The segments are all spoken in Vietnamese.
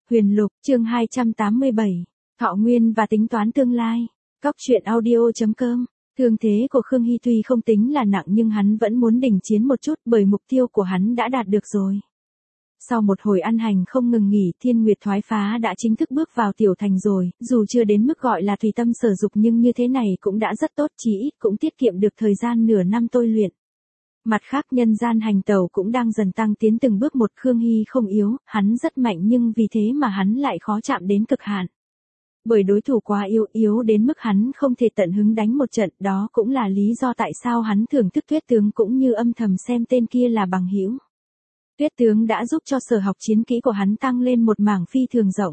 Huyền Lục, chương 287. Thọ nguyên và tính toán tương lai. Cóc truyện audio.com. Thương thế của Khương Hy tuy không tính là nặng nhưng hắn vẫn muốn đình chiến một chút bởi mục tiêu của hắn đã đạt được rồi. Sau một hồi ăn hành không ngừng nghỉ, Thiên Nguyệt thoái phá đã chính thức bước vào tiểu thành rồi, dù chưa đến mức gọi là tùy tâm sở dục nhưng như thế này cũng đã rất tốt, chí ít cũng tiết kiệm được thời gian nửa năm tôi luyện. Mặt khác nhân gian hành tẩu cũng đang dần tăng tiến từng bước một. Khương Hy không yếu, hắn rất mạnh nhưng vì thế mà hắn lại khó chạm đến cực hạn. Bởi đối thủ quá yếu đến mức hắn không thể tận hứng đánh một trận, đó cũng là lý do tại sao hắn thưởng thức Tuyết Tướng cũng như âm thầm xem tên kia là bằng hữu. Tuyết Tướng đã giúp cho sở học chiến kỹ của hắn tăng lên một mảng phi thường rộng.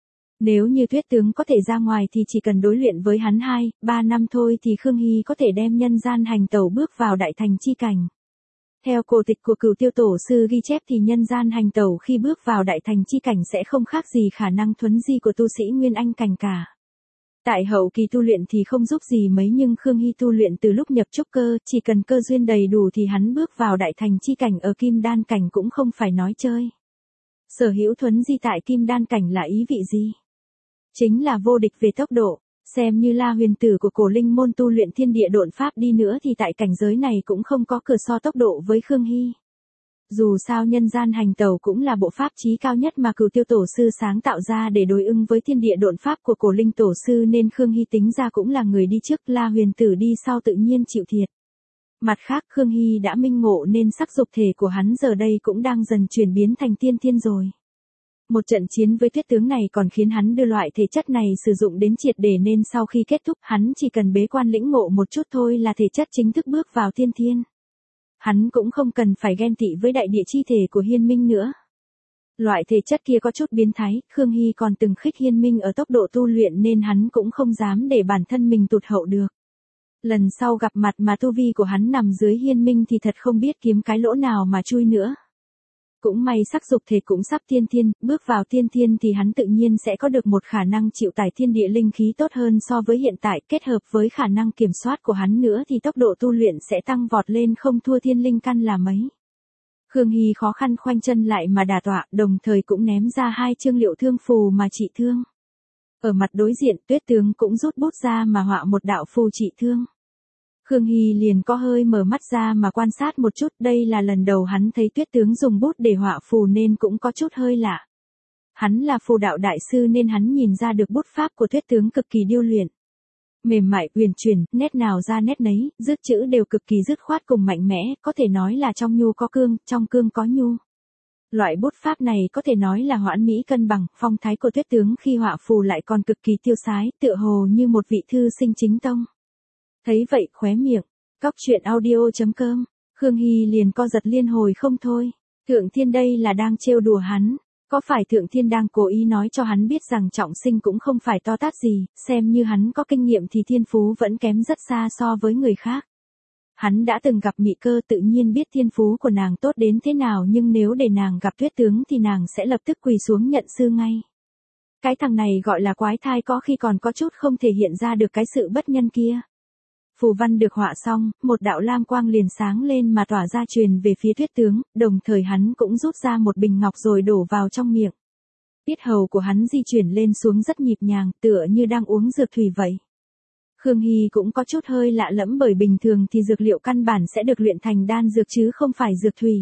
Nếu như Tuyết Tướng có thể ra ngoài thì chỉ cần đối luyện với hắn 2-3 năm thôi thì Khương Hy có thể đem nhân gian hành tẩu bước vào đại thành chi cảnh. Theo cổ tịch của Cửu Tiêu Tổ sư ghi chép thì nhân gian hành tẩu khi bước vào đại thành chi cảnh sẽ không khác gì khả năng thuấn di của tu sĩ Nguyên Anh cảnh cả. Tại hậu kỳ tu luyện thì không giúp gì mấy nhưng Khương Hy tu luyện từ lúc nhập trúc cơ, chỉ cần cơ duyên đầy đủ thì hắn bước vào đại thành chi cảnh ở Kim Đan cảnh cũng không phải nói chơi. Sở hữu thuấn di tại Kim Đan cảnh là ý vị gì? Chính là vô địch về tốc độ. Xem như La Huyền Tử của Cổ Linh môn tu luyện thiên địa độn pháp đi nữa thì tại cảnh giới này cũng không có cửa so tốc độ với Khương Hy. Dù sao nhân gian hành tẩu cũng là bộ pháp chí cao nhất mà Cửu Tiêu Tổ sư sáng tạo ra để đối ứng với thiên địa độn pháp của Cổ Linh Tổ sư nên Khương Hy tính ra cũng là người đi trước, La Huyền Tử đi sau tự nhiên chịu thiệt. Mặt khác Khương Hy đã minh ngộ nên sắc dục thể của hắn giờ đây cũng đang dần chuyển biến thành tiên thiên rồi. Một trận chiến với Tuyết Tướng này còn khiến hắn đưa loại thể chất này sử dụng đến triệt để nên sau khi kết thúc hắn chỉ cần bế quan lĩnh ngộ một chút thôi là thể chất chính thức bước vào tiên thiên. Hắn cũng không cần phải ghen tị với đại địa chi thể của Hiên Minh nữa. Loại thể chất kia có chút biến thái, Khương Hy còn từng khích Hiên Minh ở tốc độ tu luyện nên hắn cũng không dám để bản thân mình tụt hậu được. Lần sau gặp mặt mà tu vi của hắn nằm dưới Hiên Minh thì thật không biết kiếm cái lỗ nào mà chui nữa. Cũng may sắc dục thể cũng sắp tiên thiên, bước vào tiên thiên thì hắn tự nhiên sẽ có được một khả năng chịu tải thiên địa linh khí tốt hơn so với hiện tại, kết hợp với khả năng kiểm soát của hắn nữa thì tốc độ tu luyện sẽ tăng vọt lên không thua thiên linh căn là mấy. Khương Hy khó khăn khoanh chân lại mà đả tọa, đồng thời cũng ném ra 2 chương liệu thương phù mà trị thương. Ở mặt đối diện Tuyết Tướng cũng rút bút ra mà họa một đạo phù trị thương. Khương Hy liền có hơi mở mắt ra mà quan sát một chút, đây là lần đầu hắn thấy Tuyết Tướng dùng bút để họa phù nên cũng có chút hơi lạ. Hắn là phù đạo đại sư nên hắn nhìn ra được bút pháp của Tuyết Tướng cực kỳ điêu luyện. Mềm mại, uyển chuyển, nét nào ra nét nấy, dứt chữ đều cực kỳ dứt khoát cùng mạnh mẽ, có thể nói là trong nhu có cương, trong cương có nhu. Loại bút pháp này có thể nói là hoãn mỹ cân bằng, phong thái của Tuyết Tướng khi họa phù lại còn cực kỳ tiêu sái, tựa hồ như một vị thư sinh chính tông. Thấy vậy khóe miệng, cóc truyện audio.com, Khương Hy liền co giật liên hồi không thôi. Thượng Thiên đây là đang trêu đùa hắn, có phải Thượng Thiên đang cố ý nói cho hắn biết rằng trọng sinh cũng không phải to tát gì, xem như hắn có kinh nghiệm thì thiên phú vẫn kém rất xa so với người khác. Hắn đã từng gặp Mị Cơ tự nhiên biết thiên phú của nàng tốt đến thế nào nhưng nếu để nàng gặp Tuyết Tướng thì nàng sẽ lập tức quỳ xuống nhận sư ngay. Cái thằng này gọi là quái thai có khi còn có chút không thể hiện ra được cái sự bất nhân kia. Phù văn được họa xong, một đạo lam quang liền sáng lên mà tỏa ra truyền về phía Tuyết Tướng, đồng thời hắn cũng rút ra một bình ngọc rồi đổ vào trong miệng. Tiết hầu của hắn di chuyển lên xuống rất nhịp nhàng, tựa như đang uống dược thủy vậy. Khương Hy cũng có chút hơi lạ lẫm bởi bình thường thì dược liệu căn bản sẽ được luyện thành đan dược chứ không phải dược thủy.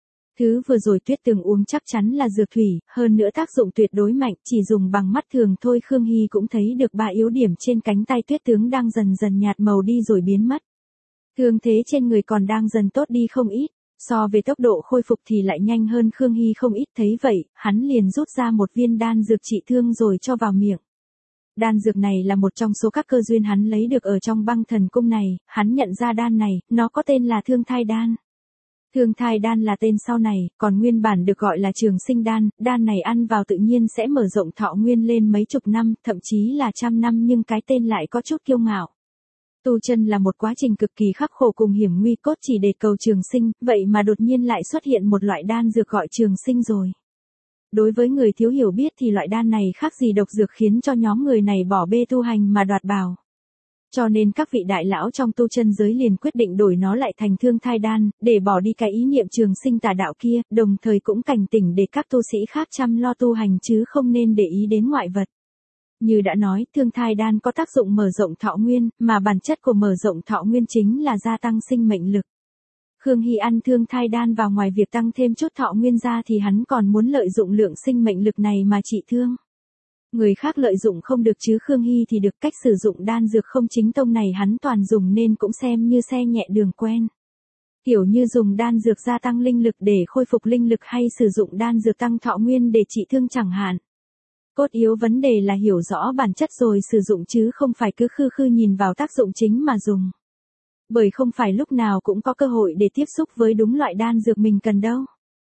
Thứ vừa rồi Tuyết Tướng uống chắc chắn là dược thủy, hơn nữa tác dụng tuyệt đối mạnh, chỉ dùng bằng mắt thường thôi Khương Hy cũng thấy được 3 yếu điểm trên cánh tay Tuyết Tướng đang dần dần nhạt màu đi rồi biến mất. Thương thế trên người còn đang dần tốt đi không ít, so về tốc độ khôi phục thì lại nhanh hơn Khương Hy không ít, thấy vậy, hắn liền rút ra một viên đan dược trị thương rồi cho vào miệng. Đan dược này là một trong số các cơ duyên hắn lấy được ở trong Băng Thần Cung này, hắn nhận ra đan này, nó có tên là Thương Thai Đan. Thương Thai Đan là tên sau này, còn nguyên bản được gọi là Trường Sinh Đan, đan này ăn vào tự nhiên sẽ mở rộng thọ nguyên lên mấy chục năm, thậm chí là 100 năm nhưng cái tên lại có chút kiêu ngạo. Tu chân là một quá trình cực kỳ khắc khổ cùng hiểm nguy cốt chỉ để cầu trường sinh, vậy mà đột nhiên lại xuất hiện một loại đan dược gọi trường sinh rồi. Đối với người thiếu hiểu biết thì loại đan này khác gì độc dược khiến cho nhóm người này bỏ bê tu hành mà đoạt bảo. Cho nên các vị đại lão trong tu chân giới liền quyết định đổi nó lại thành thương thai đan, để bỏ đi cái ý niệm trường sinh tà đạo kia, đồng thời cũng cảnh tỉnh để các tu sĩ khác chăm lo tu hành chứ không nên để ý đến ngoại vật. Như đã nói, thương thai đan có tác dụng mở rộng thọ nguyên, mà bản chất của mở rộng thọ nguyên chính là gia tăng sinh mệnh lực. Khương Hy ăn thương thai đan vào ngoài việc tăng thêm chút thọ nguyên ra thì hắn còn muốn lợi dụng lượng sinh mệnh lực này mà trị thương. Người khác lợi dụng không được chứ Khương Hy thì được. Cách sử dụng đan dược không chính tông này hắn toàn dùng nên cũng xem như xe nhẹ đường quen. Kiểu như dùng đan dược gia tăng linh lực để khôi phục linh lực hay sử dụng đan dược tăng thọ nguyên để trị thương chẳng hạn. Cốt yếu vấn đề là hiểu rõ bản chất rồi sử dụng chứ không phải cứ khư khư nhìn vào tác dụng chính mà dùng. Bởi không phải lúc nào cũng có cơ hội để tiếp xúc với đúng loại đan dược mình cần đâu.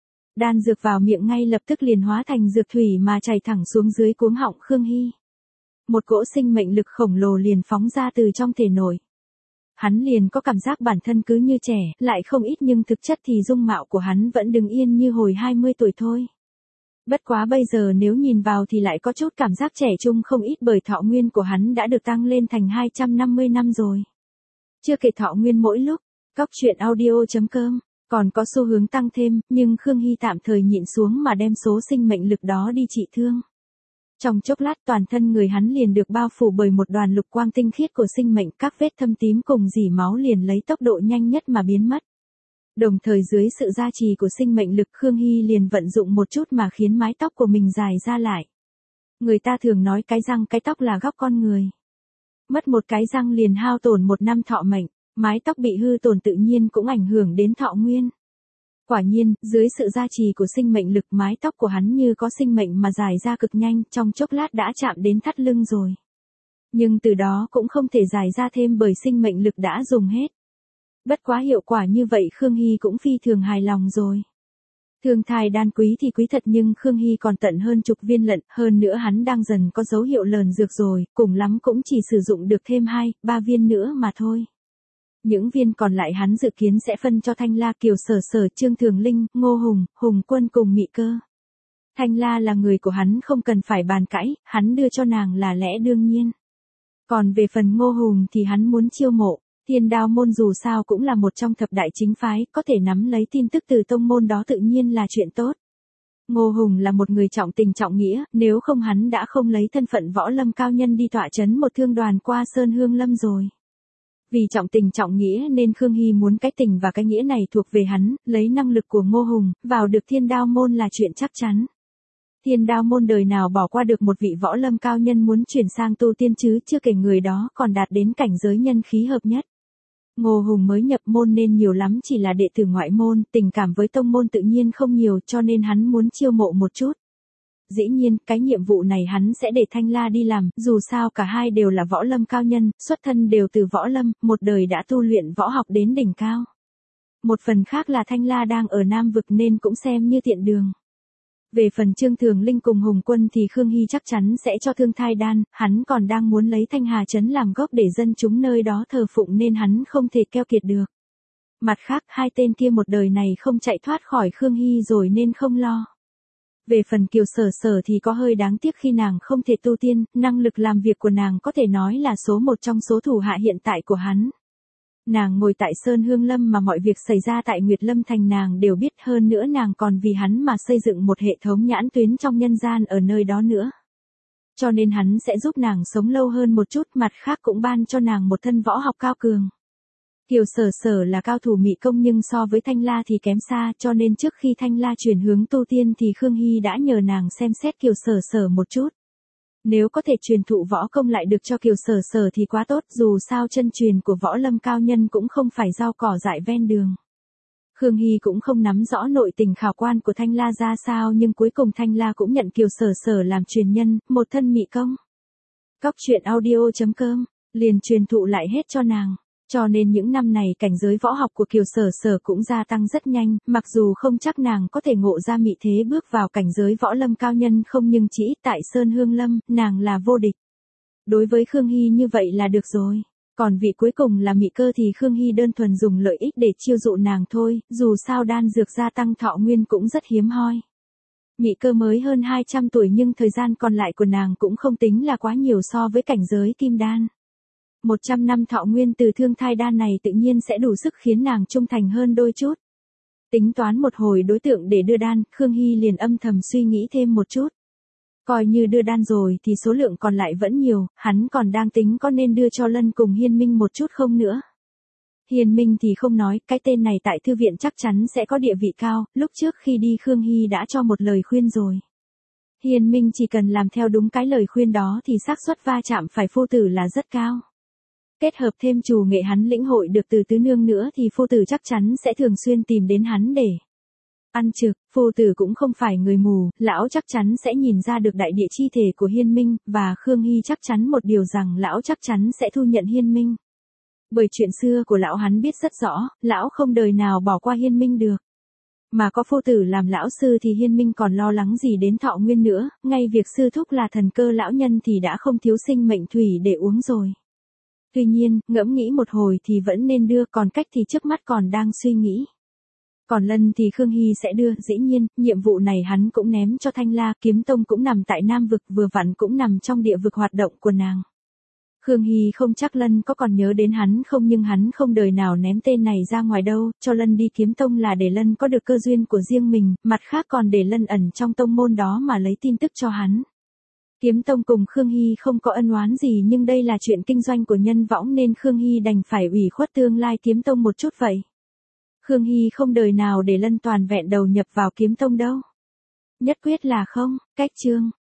Đan dược vào miệng ngay lập tức liền hóa thành dược thủy mà chảy thẳng xuống dưới cuống họng Khương Hy. Một cỗ sinh mệnh lực khổng lồ liền phóng ra từ trong thể nội. Hắn liền có cảm giác bản thân cứ như trẻ, lại không ít nhưng thực chất thì dung mạo của hắn vẫn đứng yên như hồi 20 tuổi thôi. Bất quá bây giờ nếu nhìn vào thì lại có chút cảm giác trẻ trung không ít bởi thọ nguyên của hắn đã được tăng lên thành 250 năm rồi. Chưa kể thọ nguyên mỗi lúc, Cóc truyện audio.com còn có xu hướng tăng thêm, nhưng Khương Hy tạm thời nhịn xuống mà đem số sinh mệnh lực đó đi trị thương. Trong chốc lát toàn thân người hắn liền được bao phủ bởi một đoàn lục quang tinh khiết của sinh mệnh, các vết thâm tím cùng rỉ máu liền lấy tốc độ nhanh nhất mà biến mất. Đồng thời dưới sự gia trì của sinh mệnh lực Khương Hy liền vận dụng một chút mà khiến mái tóc của mình dài ra lại. Người ta thường nói cái răng cái tóc là góc con người. Mất một cái răng liền hao tổn 1 năm thọ mệnh, mái tóc bị hư tổn tự nhiên cũng ảnh hưởng đến thọ nguyên. Quả nhiên, dưới sự gia trì của sinh mệnh lực mái tóc của hắn như có sinh mệnh mà dài ra cực nhanh, trong chốc lát đã chạm đến thắt lưng rồi. Nhưng từ đó cũng không thể dài ra thêm bởi sinh mệnh lực đã dùng hết. Bất quá hiệu quả như vậy Khương Hy cũng phi thường hài lòng rồi. Thương thai đan quý thì quý thật nhưng Khương Hy còn tận hơn chục viên lận, hơn nữa hắn đang dần có dấu hiệu lờn dược rồi, cùng lắm cũng chỉ sử dụng được thêm 2-3 viên nữa mà thôi. Những viên còn lại hắn dự kiến sẽ phân cho Thanh La, Kiều Sở Sở, Trương Thường Linh, Ngô Hùng, Hùng Quân cùng Mị Cơ. Thanh La là người của hắn không cần phải bàn cãi, hắn đưa cho nàng là lẽ đương nhiên. Còn về phần Ngô Hùng thì hắn muốn chiêu mộ. Thiên Đao môn dù sao cũng là một trong thập đại chính phái, có thể nắm lấy tin tức từ tông môn đó tự nhiên là chuyện tốt. Ngô Hùng là một người trọng tình trọng nghĩa, nếu không hắn đã không lấy thân phận võ lâm cao nhân đi tọa chấn một thương đoàn qua Sơn Hương Lâm rồi. Vì trọng tình trọng nghĩa nên Khương Hy muốn cái tình và cái nghĩa này thuộc về hắn, lấy năng lực của Ngô Hùng, vào được Thiên Đao môn là chuyện chắc chắn. Thiên Đao môn đời nào bỏ qua được một vị võ lâm cao nhân muốn chuyển sang tu tiên chứ, chưa kể người đó còn đạt đến cảnh giới nhân khí hợp nhất. Ngô Hùng mới nhập môn nên nhiều lắm chỉ là đệ tử ngoại môn, tình cảm với tông môn tự nhiên không nhiều cho nên hắn muốn chiêu mộ một chút. Dĩ nhiên, cái nhiệm vụ này hắn sẽ để Thanh La đi làm, dù sao cả hai đều là võ lâm cao nhân, xuất thân đều từ võ lâm, một đời đã tu luyện võ học đến đỉnh cao. Một phần khác là Thanh La đang ở Nam Vực nên cũng xem như tiện đường. Về phần Trương Thường Linh cùng Hùng Quân thì Khương Hy chắc chắn sẽ cho thương thai đan, hắn còn đang muốn lấy Thanh Hà Trấn làm gốc để dân chúng nơi đó thờ phụng nên hắn không thể keo kiệt được. Mặt khác, hai tên kia một đời này không chạy thoát khỏi Khương Hy rồi nên không lo. Về phần Kiều Sở Sở thì có hơi đáng tiếc khi nàng không thể tu tiên, năng lực làm việc của nàng có thể nói là số một trong số thủ hạ hiện tại của hắn. Nàng ngồi tại Sơn Hương Lâm mà mọi việc xảy ra tại Nguyệt Lâm Thành nàng đều biết, hơn nữa nàng còn vì hắn mà xây dựng một hệ thống nhãn tuyến trong nhân gian ở nơi đó nữa. Cho nên hắn sẽ giúp nàng sống lâu hơn một chút, mặt khác cũng ban cho nàng một thân võ học cao cường. Kiều Sở Sở là cao thủ mị công nhưng so với Thanh La thì kém xa, cho nên trước khi Thanh La chuyển hướng tu tiên thì Khương Hy đã nhờ nàng xem xét Kiều Sở Sở một chút. Nếu có thể truyền thụ võ công lại được cho Kiều Sở Sở thì quá tốt, dù sao chân truyền của võ lâm cao nhân cũng không phải rau cỏ dại ven đường. Khương Hy cũng không nắm rõ nội tình khảo quan của Thanh La ra sao nhưng cuối cùng Thanh La cũng nhận Kiều Sở Sở làm truyền nhân, một thân mị công. Cóc truyện audio.com liền truyền thụ lại hết cho nàng. Cho nên những năm này cảnh giới võ học của Kiều Sở Sở cũng gia tăng rất nhanh, mặc dù không chắc nàng có thể ngộ ra mị thế bước vào cảnh giới võ lâm cao nhân không nhưng chỉ tại Sơn Hương Lâm, nàng là vô địch. Đối với Khương Hy như vậy là được rồi. Còn vị cuối cùng là Mị Cơ thì Khương Hy đơn thuần dùng lợi ích để chiêu dụ nàng thôi, dù sao đan dược gia tăng thọ nguyên cũng rất hiếm hoi. Mị Cơ mới hơn 200 tuổi nhưng thời gian còn lại của nàng cũng không tính là quá nhiều so với cảnh giới kim đan. 100 năm thọ nguyên từ thương thai đan này tự nhiên sẽ đủ sức khiến nàng trung thành hơn đôi chút. Tính toán một hồi đối tượng để đưa đan, Khương Hy liền âm thầm suy nghĩ thêm một chút. Coi như đưa đan rồi thì số lượng còn lại vẫn nhiều, hắn còn đang tính có nên đưa cho Lân cùng Hiên Minh một chút không nữa. Hiên Minh thì không nói, cái tên này tại thư viện chắc chắn sẽ có địa vị cao, lúc trước khi đi Khương Hy đã cho một lời khuyên rồi. Hiên Minh chỉ cần làm theo đúng cái lời khuyên đó thì xác suất va chạm phải phu tử là rất cao. Kết hợp thêm chủ nghệ hắn lĩnh hội được từ tứ nương nữa thì phu tử chắc chắn sẽ thường xuyên tìm đến hắn để ăn trực. Phu tử cũng không phải người mù, lão chắc chắn sẽ nhìn ra được đại địa chi thể của Hiên Minh, và Khương Hy chắc chắn một điều rằng lão chắc chắn sẽ thu nhận Hiên Minh. Bởi chuyện xưa của lão hắn biết rất rõ, lão không đời nào bỏ qua Hiên Minh được. Mà có phu tử làm lão sư thì Hiên Minh còn lo lắng gì đến thọ nguyên nữa, ngay việc sư thúc là thần cơ lão nhân thì đã không thiếu sinh mệnh thủy để uống rồi. Tuy nhiên, ngẫm nghĩ một hồi thì vẫn nên đưa, còn cách thì trước mắt còn đang suy nghĩ. Còn Lân thì Khương Hy sẽ đưa, dĩ nhiên, nhiệm vụ này hắn cũng ném cho Thanh La, Kiếm Tông cũng nằm tại Nam Vực, vừa vặn cũng nằm trong địa vực hoạt động của nàng. Khương Hy không chắc Lân có còn nhớ đến hắn không, nhưng hắn không đời nào ném tên này ra ngoài đâu, cho Lân đi Kiếm Tông là để Lân có được cơ duyên của riêng mình, mặt khác còn để Lân ẩn trong tông môn đó mà lấy tin tức cho hắn. Kiếm Tông cùng Khương Hy không có ân oán gì, nhưng đây là chuyện kinh doanh của Nhân Võng nên Khương Hy đành phải ủy khuất tương lai Kiếm Tông một chút vậy. Khương Hy không đời nào để Lân toàn vẹn đầu nhập vào Kiếm Tông đâu. Nhất quyết là không. Cách chương